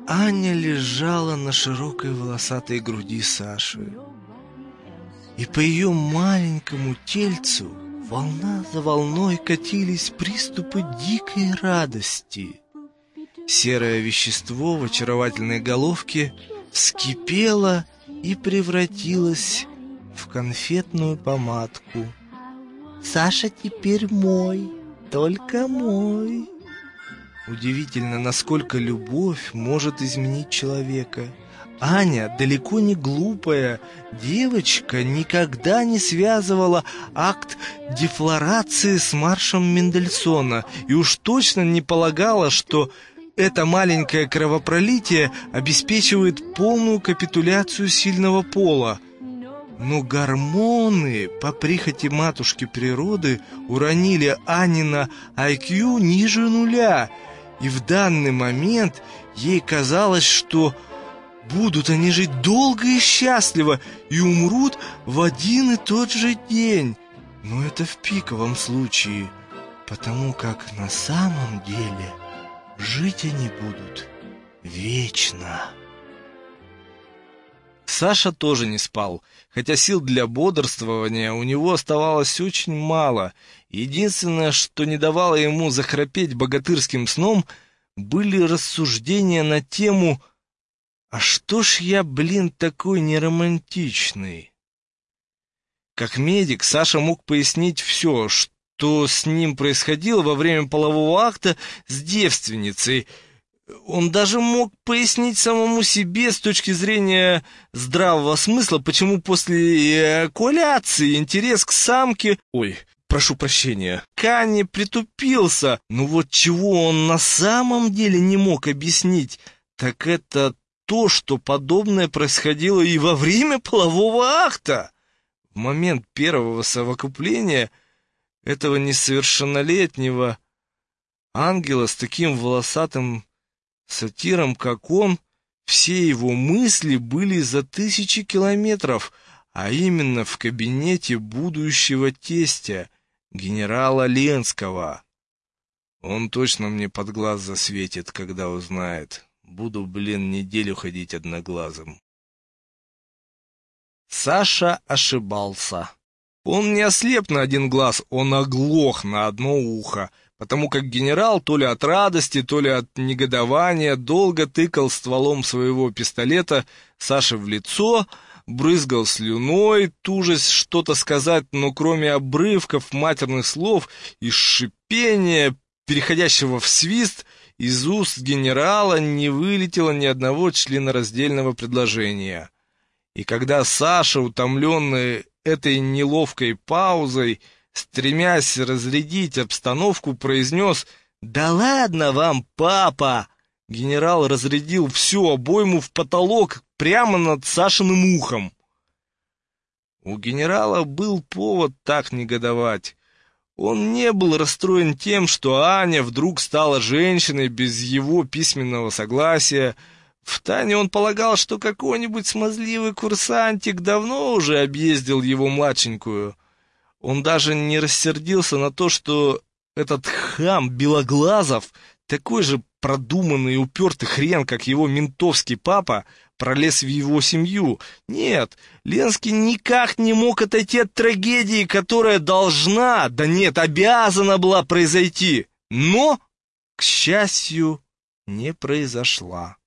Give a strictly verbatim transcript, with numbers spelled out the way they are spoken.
Аня лежала на широкой волосатой груди Саши, и по ее маленькому тельцу волна за волной катились приступы дикой радости. Серое вещество в очаровательной головке вскипело и превратилось в конфетную помадку. «Саша теперь мой, только мой». Удивительно, насколько любовь может изменить человека. Аня, далеко не глупая девочка, никогда не связывала акт дефлорации с маршем Мендельсона и уж точно не полагала, что это маленькое кровопролитие обеспечивает полную капитуляцию сильного пола. Но гормоны по прихоти матушки природы уронили Анина ай кью ниже нуля, и в данный момент ей казалось, что будут они жить долго и счастливо и умрут в один и тот же день. Но это в пиковом случае, потому как на самом деле жить они будут вечно. Саша тоже не спал, хотя сил для бодрствования у него оставалось очень мало. Единственное, что не давало ему захрапеть богатырским сном, были рассуждения на тему «А что ж я, блин, такой неромантичный?» Как медик, Саша мог пояснить все, что с ним происходило во время полового акта с девственницей. Он даже мог пояснить самому себе с точки зрения здравого смысла, почему после эякуляции интерес к самке... Ой, прошу прощения. К Ане притупился. Но вот чего он на самом деле не мог объяснить, так это то, что подобное происходило и во время полового акта. В момент первого совокупления этого несовершеннолетнего ангела с таким волосатым сатиром, как он, все его мысли были за тысячи километров, а именно в кабинете будущего тестя, генерала Ленского. Он точно мне под глаз засветит, когда узнает. Буду, блин, неделю ходить одноглазым. Саша ошибался. Он не ослеп на один глаз, он оглох на одно ухо, потому как генерал то ли от радости, то ли от негодования долго тыкал стволом своего пистолета Саше в лицо, брызгал слюной, тужась что-то сказать, но кроме обрывков матерных слов и шипения, переходящего в свист, из уст генерала не вылетело ни одного членораздельного предложения. И когда Саша, утомленный этой неловкой паузой, стремясь разрядить обстановку, произнес «Да ладно вам, папа!», генерал разрядил всю обойму в потолок прямо над Сашиным ухом. У генерала был повод так негодовать. Он не был расстроен тем, что Аня вдруг стала женщиной без его письменного согласия. Втайне он полагал, что какой-нибудь смазливый курсантик давно уже объездил его младшенькую. Он даже не рассердился на то, что этот хам Белоглазов, такой же продуманный и упертый хрен, как его ментовский папа, пролез в его семью. Нет, Ленский никак не мог отойти от трагедии, которая должна, да нет, обязана была произойти. Но, к счастью, не произошла.